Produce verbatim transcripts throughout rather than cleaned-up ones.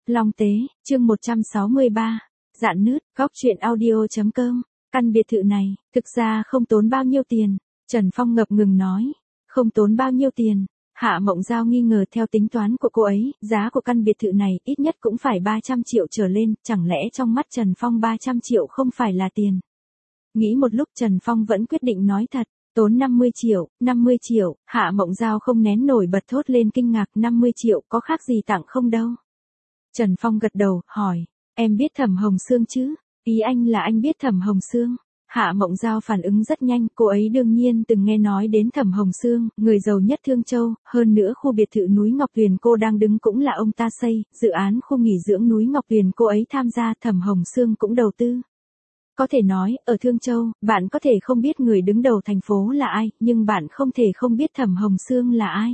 Long Tế, chương một trăm sáu mươi ba. Dạn nứt, góc truyện audio chấm com. Căn biệt thự này, thực ra không tốn bao nhiêu tiền. Trần Phong ngập ngừng nói. Không tốn bao nhiêu tiền. Hạ Mộng Giao nghi ngờ theo tính toán của cô ấy, giá của căn biệt thự này ít nhất cũng phải ba trăm triệu trở lên, chẳng lẽ trong mắt Trần Phong ba trăm triệu không phải là tiền. Nghĩ một lúc Trần Phong vẫn quyết định nói thật. Tốn năm mươi triệu, năm mươi triệu, Hạ Mộng Giao không nén nổi bật thốt lên kinh ngạc, năm mươi triệu có khác gì tặng không đâu. Trần Phong gật đầu, hỏi, em biết Thẩm Hồng Sương chứ? Ý anh là anh biết Thẩm Hồng Sương? Hạ Mộng Giao phản ứng rất nhanh, cô ấy đương nhiên từng nghe nói đến Thẩm Hồng Sương, người giàu nhất Thương Châu, hơn nữa khu biệt thự núi Ngọc Tuyền cô đang đứng cũng là ông ta xây, dự án khu nghỉ dưỡng núi Ngọc Tuyền cô ấy tham gia, Thẩm Hồng Sương cũng đầu tư. Có thể nói, ở Thương Châu, bạn có thể không biết người đứng đầu thành phố là ai, nhưng bạn không thể không biết Thẩm Hồng Sương là ai.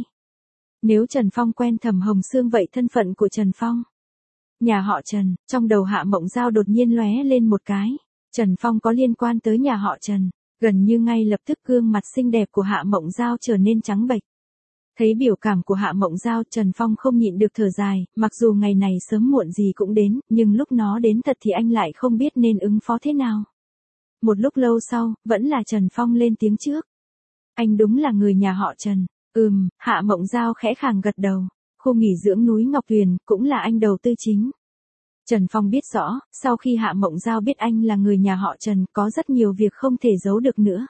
Nếu Trần Phong quen Thẩm Hồng Sương vậy thân phận của Trần Phong. Nhà họ Trần, trong đầu Hạ Mộng Giao đột nhiên lóe lên một cái. Trần Phong có liên quan tới nhà họ Trần, gần như ngay lập tức gương mặt xinh đẹp của Hạ Mộng Giao trở nên trắng bệch. Thấy biểu cảm của Hạ Mộng Giao, Trần Phong không nhịn được thở dài, mặc dù ngày này sớm muộn gì cũng đến, nhưng lúc nó đến thật thì anh lại không biết nên ứng phó thế nào. Một lúc lâu sau, vẫn là Trần Phong lên tiếng trước. Anh đúng là người nhà họ Trần. Ừm, Hạ Mộng Giao khẽ khàng gật đầu. Khu nghỉ dưỡng núi Ngọc Tuyền cũng là anh đầu tư chính. Trần Phong biết rõ, sau khi Hạ Mộng Giao biết anh là người nhà họ Trần, có rất nhiều việc không thể giấu được nữa.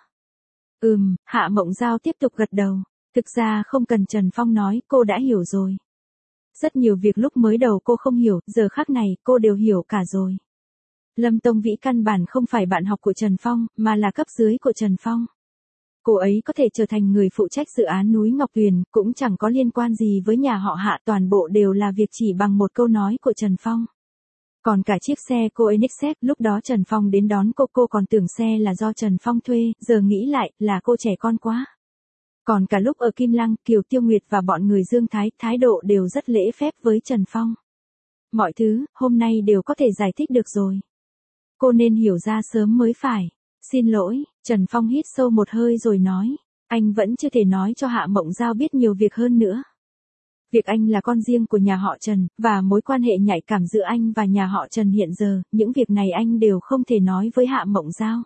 Ừm, Hạ Mộng Giao tiếp tục gật đầu. Thực ra không cần Trần Phong nói, cô đã hiểu rồi. Rất nhiều việc lúc mới đầu cô không hiểu, giờ khắc này cô đều hiểu cả rồi. Lâm Tông Vĩ căn bản không phải bạn học của Trần Phong, mà là cấp dưới của Trần Phong. Cô ấy có thể trở thành người phụ trách dự án núi Ngọc Tuyền, cũng chẳng có liên quan gì với nhà họ Hạ, toàn bộ đều là việc chỉ bằng một câu nói của Trần Phong. Còn cả chiếc xe cô ấy Nexus, lúc đó Trần Phong đến đón cô, cô còn tưởng xe là do Trần Phong thuê, giờ nghĩ lại, là cô trẻ con quá. Còn cả lúc ở Kim Lăng, Kiều Tiêu Nguyệt và bọn người Dương Thái, thái độ đều rất lễ phép với Trần Phong. Mọi thứ, hôm nay đều có thể giải thích được rồi. Cô nên hiểu ra sớm mới phải. Xin lỗi, Trần Phong hít sâu một hơi rồi nói. Anh vẫn chưa thể nói cho Hạ Mộng Giao biết nhiều việc hơn nữa. Việc anh là con riêng của nhà họ Trần, và mối quan hệ nhạy cảm giữa anh và nhà họ Trần hiện giờ, những việc này anh đều không thể nói với Hạ Mộng Giao.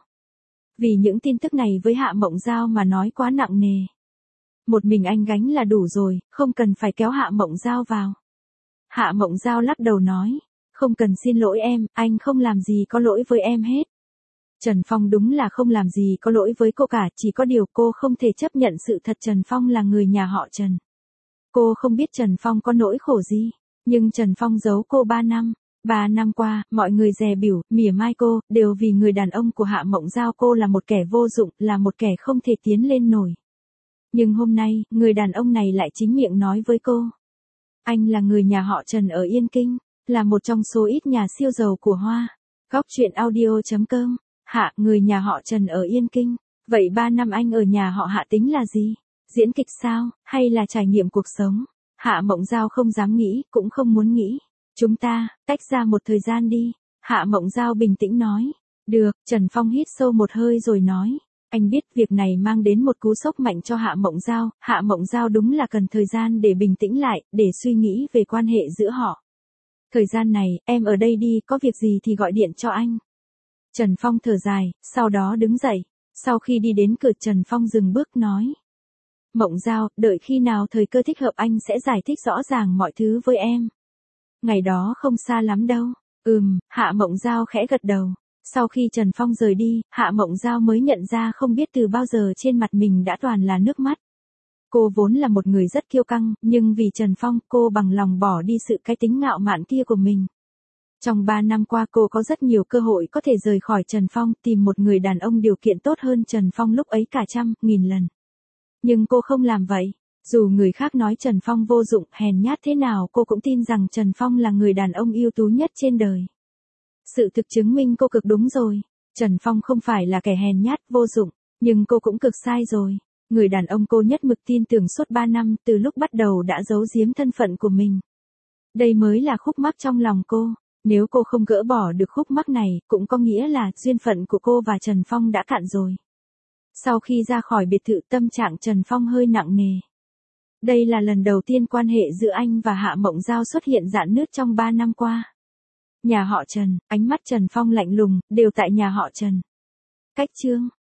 Vì những tin tức này với Hạ Mộng Giao mà nói quá nặng nề. Một mình anh gánh là đủ rồi, không cần phải kéo Hạ Mộng Giao vào. Hạ Mộng Giao lắc đầu nói, không cần xin lỗi em, anh không làm gì có lỗi với em hết. Trần Phong đúng là không làm gì có lỗi với cô cả, chỉ có điều cô không thể chấp nhận sự thật Trần Phong là người nhà họ Trần. Cô không biết Trần Phong có nỗi khổ gì, nhưng Trần Phong giấu cô ba năm. Ba năm qua, mọi người dè bỉu, mỉa mai cô, đều vì người đàn ông của Hạ Mộng Giao cô là một kẻ vô dụng, là một kẻ không thể tiến lên nổi. Nhưng hôm nay, người đàn ông này lại chính miệng nói với cô. Anh là người nhà họ Trần ở Yên Kinh, là một trong số ít nhà siêu giàu của Hoa. Góc truyện audio chấm com. Hạ, người nhà họ Trần ở Yên Kinh. Vậy ba năm anh ở nhà họ Hạ tính là gì? Diễn kịch sao, hay là trải nghiệm cuộc sống? Hạ Mộng Giao không dám nghĩ, cũng không muốn nghĩ. Chúng ta, tách ra một thời gian đi. Hạ Mộng Giao bình tĩnh nói. Được, Trần Phong hít sâu một hơi rồi nói. Anh biết việc này mang đến một cú sốc mạnh cho Hạ Mộng Giao. Hạ Mộng Giao đúng là cần thời gian để bình tĩnh lại, để suy nghĩ về quan hệ giữa họ. Thời gian này, em ở đây đi, có việc gì thì gọi điện cho anh. Trần Phong thở dài, sau đó đứng dậy. Sau khi đi đến cửa Trần Phong dừng bước nói. Mộng Giao, đợi khi nào thời cơ thích hợp anh sẽ giải thích rõ ràng mọi thứ với em. Ngày đó không xa lắm đâu. Ừm, Hạ Mộng Giao khẽ gật đầu. Sau khi Trần Phong rời đi, Hạ Mộng Giao mới nhận ra không biết từ bao giờ trên mặt mình đã toàn là nước mắt. Cô vốn là một người rất kiêu căng, nhưng vì Trần Phong, cô bằng lòng bỏ đi sự cái tính ngạo mạn kia của mình. Trong ba năm qua cô có rất nhiều cơ hội có thể rời khỏi Trần Phong, tìm một người đàn ông điều kiện tốt hơn Trần Phong lúc ấy cả trăm, nghìn lần. Nhưng cô không làm vậy. Dù người khác nói Trần Phong vô dụng, hèn nhát thế nào cô cũng tin rằng Trần Phong là người đàn ông ưu tú nhất trên đời. Sự thực chứng minh cô cực đúng rồi. Trần Phong không phải là kẻ hèn nhát, vô dụng, nhưng cô cũng cực sai rồi. Người đàn ông cô nhất mực tin tưởng suốt ba năm, từ lúc bắt đầu đã giấu giếm thân phận của mình. Đây mới là khúc mắc trong lòng cô. Nếu cô không gỡ bỏ được khúc mắc này, cũng có nghĩa là duyên phận của cô và Trần Phong đã cạn rồi. Sau khi ra khỏi biệt thự, tâm trạng Trần Phong hơi nặng nề. Đây là lần đầu tiên quan hệ giữa anh và Hạ Mộng Giao xuất hiện rạn nứt trong ba năm qua. Nhà họ Trần, ánh mắt Trần Phong lạnh lùng, đều tại nhà họ Trần. Cách chương